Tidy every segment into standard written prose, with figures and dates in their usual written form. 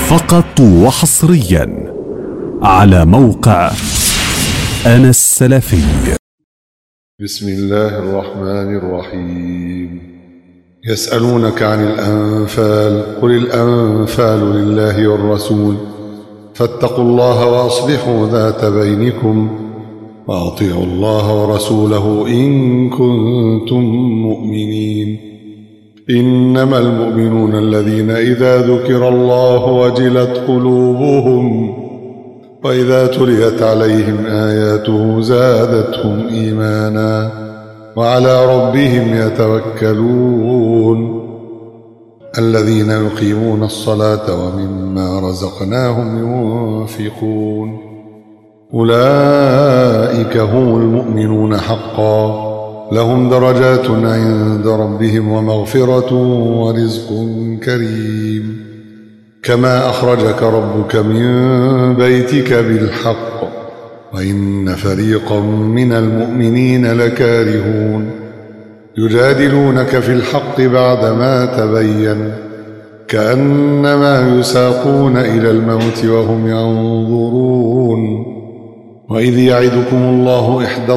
فقط وحصريا على موقع أنا السلفي. بسم الله الرحمن الرحيم. يسألونك عن الأنفال، قل الأنفال لله والرسول، فاتقوا الله وأصلحوا ذات بينكم وأطيعوا الله ورسوله إن كنتم مؤمنين. إنما المؤمنون الذين إذا ذكر الله وجلت قلوبهم وإذا تليت عليهم آياته زادتهم إيمانا وعلى ربهم يتوكلون. الذين يقيمون الصلاة ومما رزقناهم ينفقون أولئك هم المؤمنون حقا، لهم درجات عند ربهم ومغفرة ورزق كريم. كما أخرجك ربك من بيتك بالحق وإن فريقا من المؤمنين لكارهون. يجادلونك في الحق بعدما تبين كأنما يساقون إلى الموت وهم ينظرون. وإذ يعدكم الله إحدى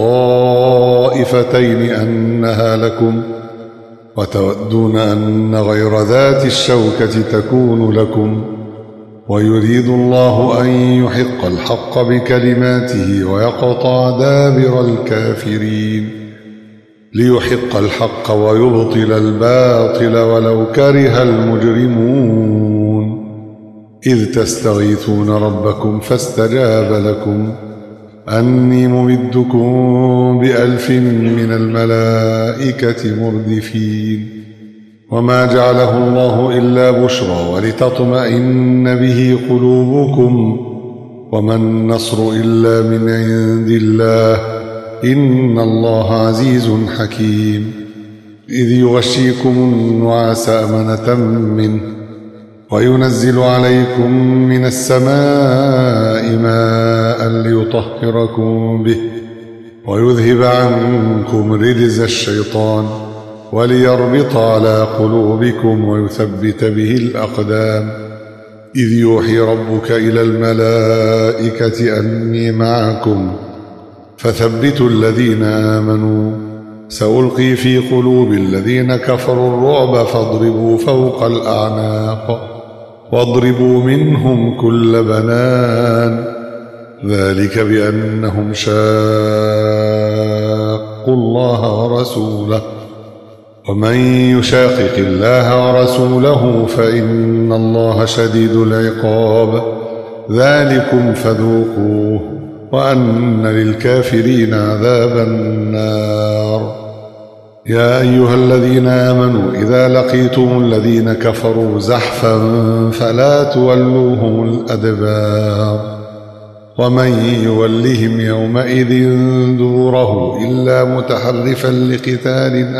الطائفتين أنها لكم وتودون أن غير ذات الشوكة تكون لكم، ويريد الله أن يحق الحق بكلماته ويقطع دابر الكافرين، ليحق الحق ويبطل الباطل ولو كره المجرمون. إذ تستغيثون ربكم فاستجاب لكم أني ممدكم ب1000 من الملائكة مردفين. وما جعله الله إلا بشرى ولتطمئن به قلوبكم، وما النصر إلا من عند الله إن الله عزيز حكيم. إذ يغشيكم النعاس أمنة منه وينزل عليكم من السماء ماء ليطهركم به ويذهب عنكم رجز الشيطان وليربط على قلوبكم ويثبت به الأقدام. إذ يوحي ربك إلى الملائكة أني معكم فثبتوا الذين آمنوا، سألقي في قلوب الذين كفروا الرعب فاضربوا فوق الأعناق واضربوا منهم كل بنان، ذلك بأنهم شاقوا الله ورسوله، ومن يشاقق الله ورسوله فإن الله شديد العقاب. ذلكم فذوقوه وأن للكافرين عذاب النار. يا أيها الذين آمنوا إذا لقيتم الذين كفروا زحفا فلا تولوهم الأدبار، ومن يولهم يومئذ دوره إلا متحرفا لقتال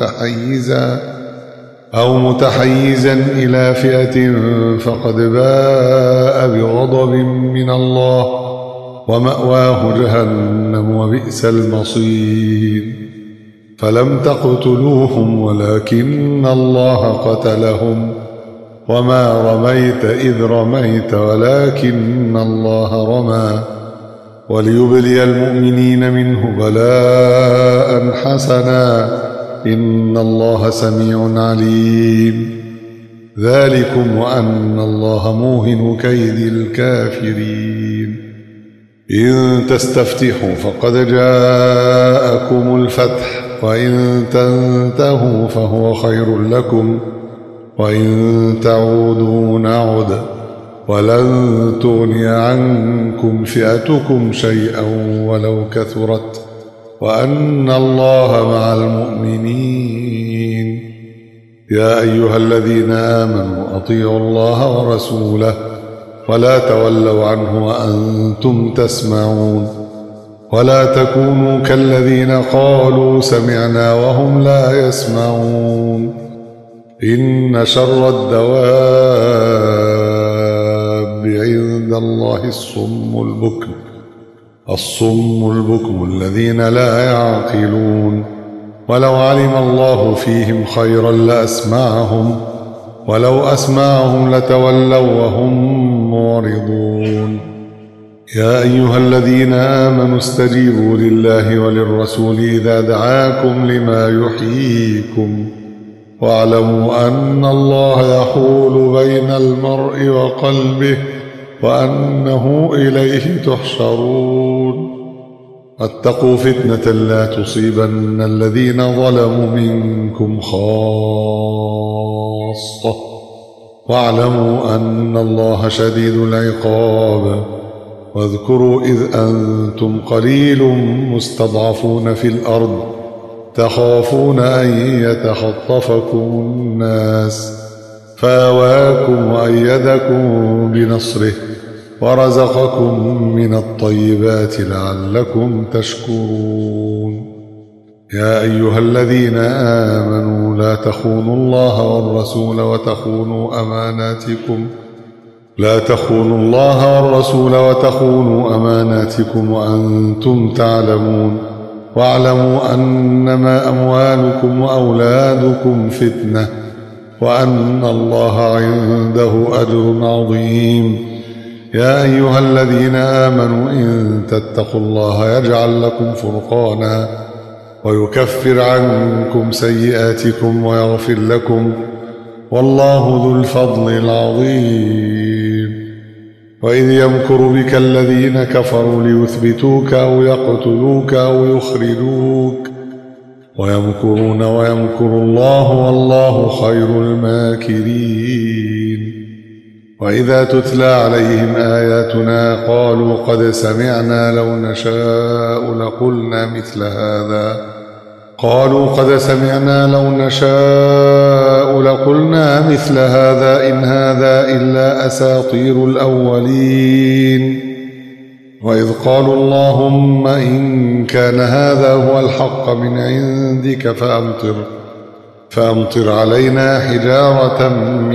أو متحيزا إلى فئة فقد باء بغضب من الله ومأواه جهنم وبئس المصير. فلم تقتلوهم ولكن الله قتلهم وما رميت إذ رميت ولكن الله رمى، وليبلي المؤمنين منه بلاء حسنا إن الله سميع عليم. ذلكم وأن الله موهن كيد الكافرين. إن تستفتحوا فقد جاءكم الفتح، وإن تنتهوا فهو خير لكم، وإن تعودوا نعد ولن تغني عنكم فئتكم شيئا ولو كثرت وأن الله مع المؤمنين. يا أيها الذين آمنوا أطيعوا الله ورسوله ولا تولوا عنه وأنتم تسمعون، ولا تكونوا كالذين قالوا سمعنا وهم لا يسمعون. إن شر الدواب عند الله الصم البكم الذين لا يعقلون. ولو علم الله فيهم خيرا لأسمعهم ولو أسمعهم لتولوا وهم معرضون. يا أيها الذين آمنوا استجيبوا لله وللرسول إذا دعاكم لما يحييكم واعلموا أن الله يحول بين المرء وقلبه وأنه إليه تحشرون. واتقوا فتنة لا تصيبن الذين ظلموا منكم خاصة واعلموا أن الله شديد العقاب. واذكروا إذ أنتم قليل مستضعفون في الأرض تخافون أن يتخطفكم الناس فآواكم وأيدكم بنصره ورزقكم من الطيبات لعلكم تشكرون. يا أيها الذين آمنوا لا تخونوا الله والرسول وتخونوا أماناتكم وأنتم تعلمون. واعلموا أنما أموالكم وأولادكم فتنة وأن الله عنده أجر عظيم. يا أيها الذين آمنوا إن تتقوا الله يجعل لكم فرقانا ويكفر عنكم سيئاتكم ويغفر لكم والله ذو الفضل العظيم. وإذ يمكر بك الذين كفروا ليثبتوك أو يقتلوك أو يخرجوك ويمكرون ويمكر الله والله خير الماكرين. وإذا تتلى عليهم آياتنا قالوا قد سمعنا لو نشاء لقلنا مثل هذا إن هذا إلا أساطير الأولين. وإذ قالوا اللهم إن كان هذا هو الحق من عندك فأمطر علينا حجارة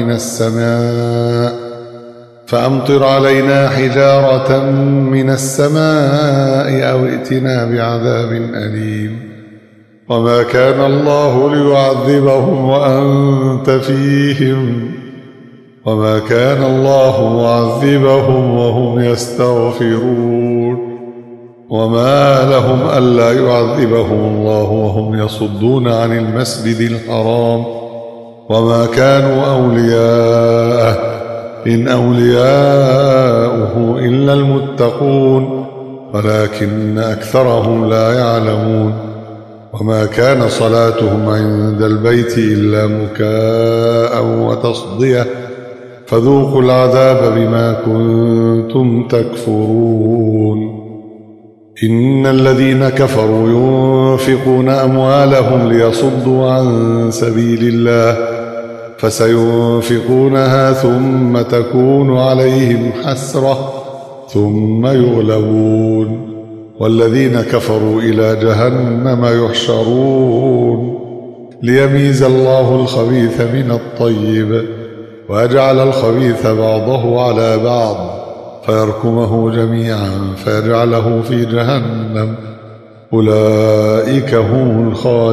من السماء أو ائتنا بعذاب أليم. وما كان الله ليعذبهم وأنت فيهم وما كان الله معذبهم وهم يستغفرون. وما لهم ألا يعذبهم الله وهم يصدون عن المسجد الحرام وما كانوا أولياءه إن أولياؤه إلا المتقون ولكن أكثرهم لا يعلمون. وما كان صلاتهم عند البيت إلا مكاء وتصدية فذوقوا العذاب بما كنتم تكفرون. إن الذين كفروا ينفقون أموالهم ليصدوا عن سبيل الله فسينفقونها ثم تكون عليهم حسرة ثم يغلبون والذين كفروا إلى جهنم يحشرون ليميز الله الخبيث من الطيب ويجعل الخبيث بعضه على بعض فيركمه جميعا فيجعله في جهنم أولئك هم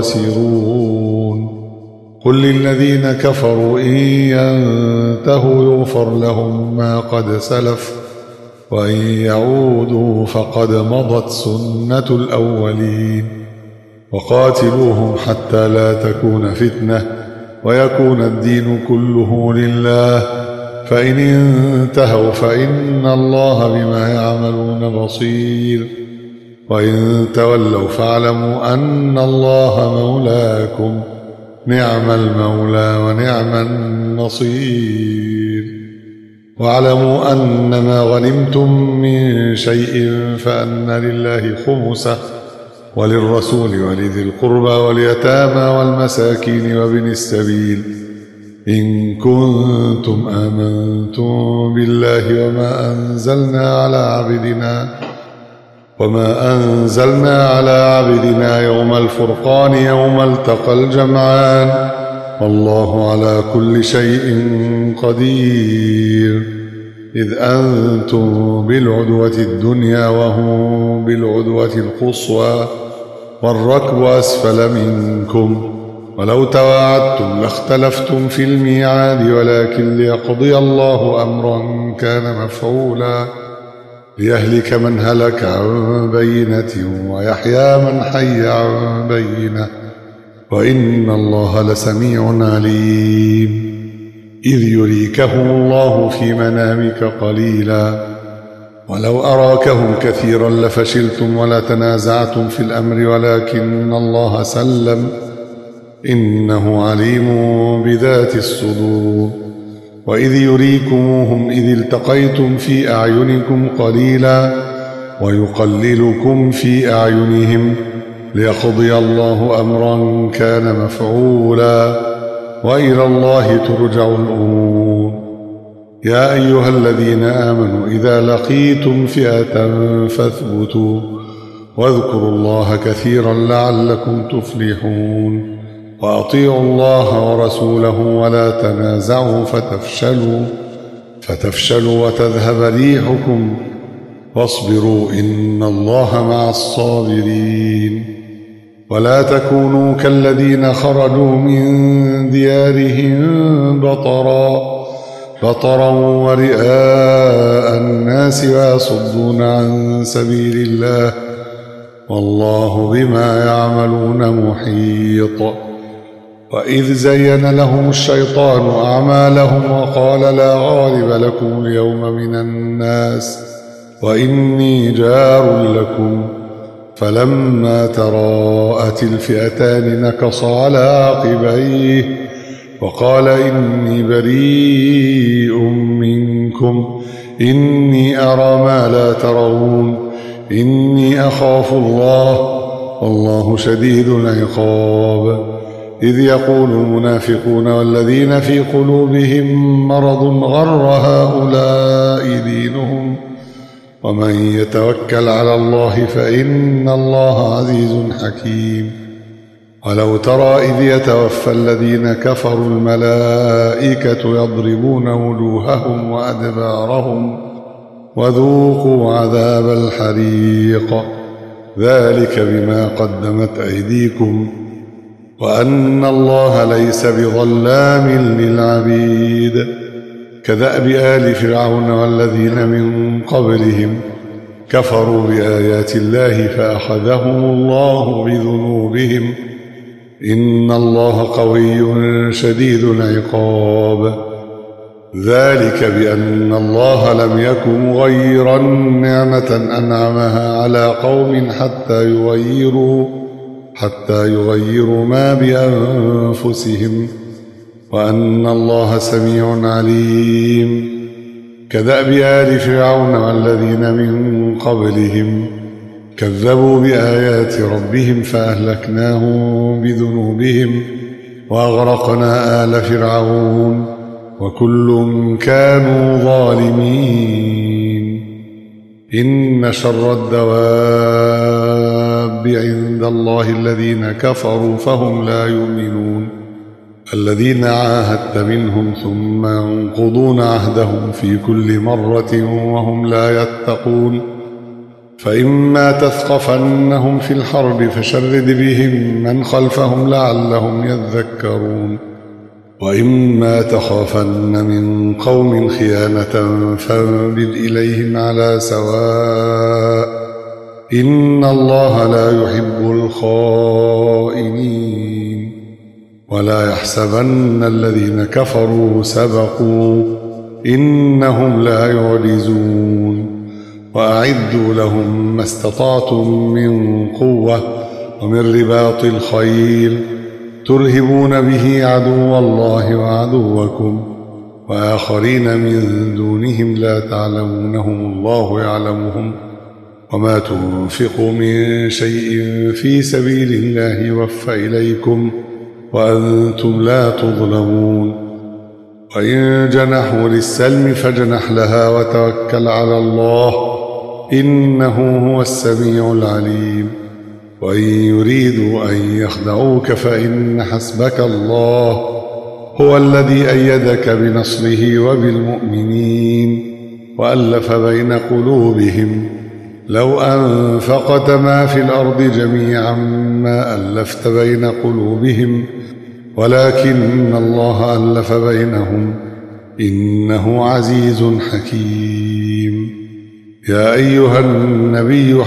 الخاسرون. قل للذين كفروا إن ينتهوا يغفر لهم ما قد سلف وإن يعودوا فقد مضت سنة الأولين. وقاتلوهم حتى لا تكون فتنة ويكون الدين كله لله فإن انتهوا فإن الله بما يعملون بصير. وإن تولوا فاعلموا أن الله مولاكم نعم المولى ونعم النصير. واعلموا أن ما غنمتم من شيء فأن لله خمسه وللرسول ولذي القربى واليتامى والمساكين وابن السبيل إن كنتم آمنتم بالله وما أنزلنا على عبدنا يوم الفرقان يوم التقى الجمعان والله على كل شيء قدير. إذ أنتم بالعدوة الدنيا وهم بالعدوة القصوى والركب أسفل منكم ولو تواعدتم لاختلفتم في الميعاد ولكن ليقضي الله أمرا كان مفعولا ليهلك من هلك عن بينة ويحيى من حي عن بينة وإن الله لسميع عليم إذ يريكهم الله في منامك قليلا ولو أراكهم كثيرا لفشلتم ولتنازعتم في الأمر ولكن الله سلم إنه عليم بذات الصدور وإذ يريكموهم إذ التقيتم في أعينكم قليلا ويقللكم في أعينهم ليقضي الله أمرا كان مفعولا وإلى الله ترجع الأمور يا أيها الذين آمنوا إذا لقيتم فئة فاثبتوا واذكروا الله كثيرا لعلكم تفلحون وأطيعوا الله ورسوله ولا تنازعوا فتفشلوا وتذهب ريحكم واصبروا إن الله مع الصابرين ولا تكونوا كالذين خرجوا من ديارهم بطرا ورئاء الناس ويصدون عن سبيل الله والله بما يعملون محيط وإذ زين لهم الشيطان أعمالهم وقال لا غالب لكم اليوم من الناس وإني جار لكم فلما تراءت الفئتان نكص على عقبيه وقال إني بريء منكم إني أرى ما لا ترون إني أخاف الله والله شديد العقاب إذ يقول المنافقون والذين في قلوبهم مرض غر هؤلاء دينهم ومن يتوكل على الله فإن الله عزيز حكيم ولو ترى إذ يتوفى الذين كفروا الملائكة يضربون وجوههم وأدبارهم وذوقوا عذاب الحريق ذلك بما قدمت أيديكم وأن الله ليس بظلام للعبيد كدأب آل فرعون والذين من قبلهم كفروا بآيات الله فأخذهم الله بذنوبهم إن الله قوي شديد العقاب ذلك بأن الله لم يكن مغيرا نعمة أنعمها على قوم حتى يغيروا ما بأنفسهم وأن الله سميع عليم كدأب آل فرعون والذين من قبلهم كذبوا بآيات ربهم فأهلكناهم بذنوبهم وأغرقنا آل فرعون وكل كانوا ظالمين إن شر الدواب عند الله الذين كفروا فهم لا يؤمنون الذين عاهدت منهم ثم ينقضون عهدهم في كل مرة وهم لا يتقون فإما تثقفنهم في الحرب فشرد بهم من خلفهم لعلهم يذكرون وإما تخافن من قوم خيانة فانبذ إليهم على سواء إن الله لا يحب الخائنين ولا يحسبن الذين كفروا سبقوا إنهم لا يعجزون وأعدوا لهم ما استطعتم من قوة ومن رباط الخيل ترهبون به عدو الله وعدوكم وآخرين من دونهم لا تعلمونهم الله يعلمهم وما تنفقوا من شيء في سبيل الله يوفى إليكم وأنتم لا تظلمون وإن جنحوا للسلم فاجنح لها وتوكل على الله إنه هو السميع العليم وإن يريدوا أن يخدعوك فإن حسبك الله هو الذي أيدك بنصره وبالمؤمنين وألف بين قلوبهم لو أنفقت ما في الأرض جميعا ما ألفت بين قلوبهم ولكن الله ألف بينهم إنه عزيز حكيم. يا أيها النبي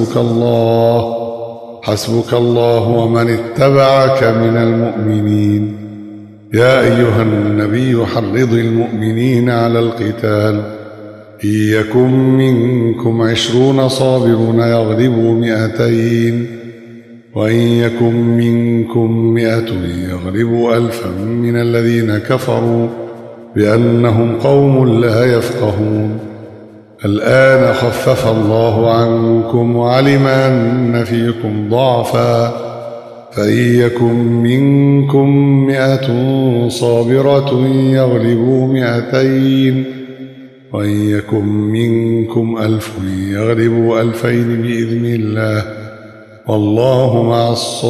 حسبك الله ومن اتبعك من المؤمنين. يا أيها النبي حرض المؤمنين على القتال، إن يكن منكم 20 صابرون يغلبوا 200، وإن يكن منكم 100 يغلبوا 1000 من الذين كفروا بأنهم قوم لا يفقهون. الآن خفف الله عنكم وعلم أن فيكم ضعفا، فإن يكن منكم 100 صابرة يغلبوا 200، وإن يكن منكم 1000 يغلبوا 2000 بإذن الله، والله مع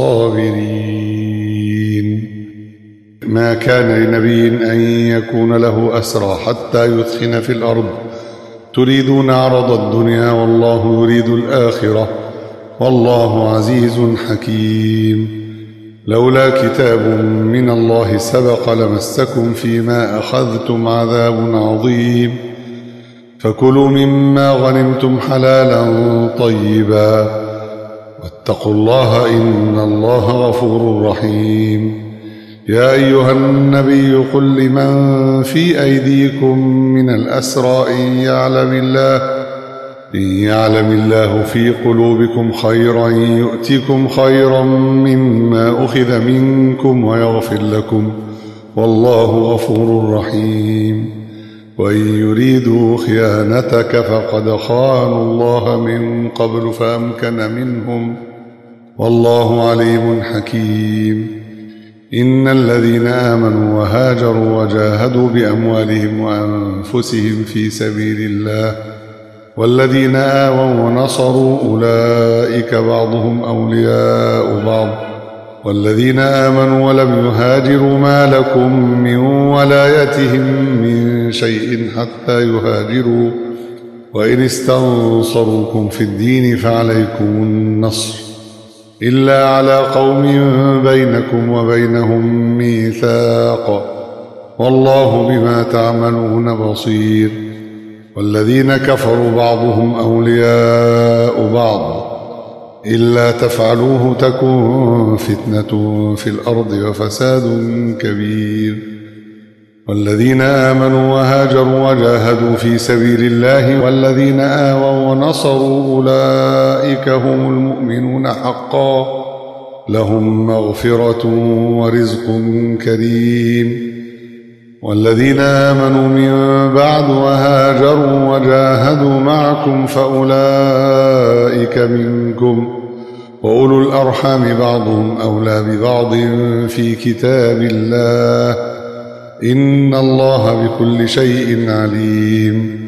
الصابرين. ما كان لنبي أن يكون له أسرى حتى يثخن في الأرض، تريدون عرض الدنيا والله يريد الآخرة، والله عزيز حكيم. لولا كتاب من الله سبق لمسكم فيما أخذتم عذاب عظيم، فكلوا مما غنمتم حلالا طيبا، واتقوا الله إن الله غفور رحيم. يا أيها النبي قل لمن في أيديكم من الأسرى إن يعلم الله في قلوبكم خيرا يؤتكم خيرا مما أخذ منكم ويغفر لكم، والله غفور رحيم. وإن يريدوا خيانتك فقد خانوا الله من قبل فأمكن منهم، والله عليم حكيم. إن الذين آمنوا وهاجروا وجاهدوا بأموالهم وأنفسهم في سبيل الله والذين آووا ونصروا أولئك بعضهم أولياء بعض، والذين آمنوا ولم يهاجروا ما لكم من ولايتهم من شيء حتى يهاجروا، وإن استنصروكم في الدين فعليكم النصر، إلا على قوم بينكم وبينهم ميثاق، والله بما تعملون بصير. والذين كفروا بعضهم أولياء بعض، إلا تفعلوه تكن فتنة في الأرض وفساد كبير. والذين آمنوا وهاجروا وجاهدوا في سبيل الله والذين آووا ونصروا أولئك هم المؤمنون حقا، لهم مغفرة ورزق كريم. والذين آمنوا من بعد وهاجروا وجاهدوا معكم فأولئك منكم، وأولو الأرحام بعضهم أولى ببعض في كتاب الله، إن الله بكل شيء عليم.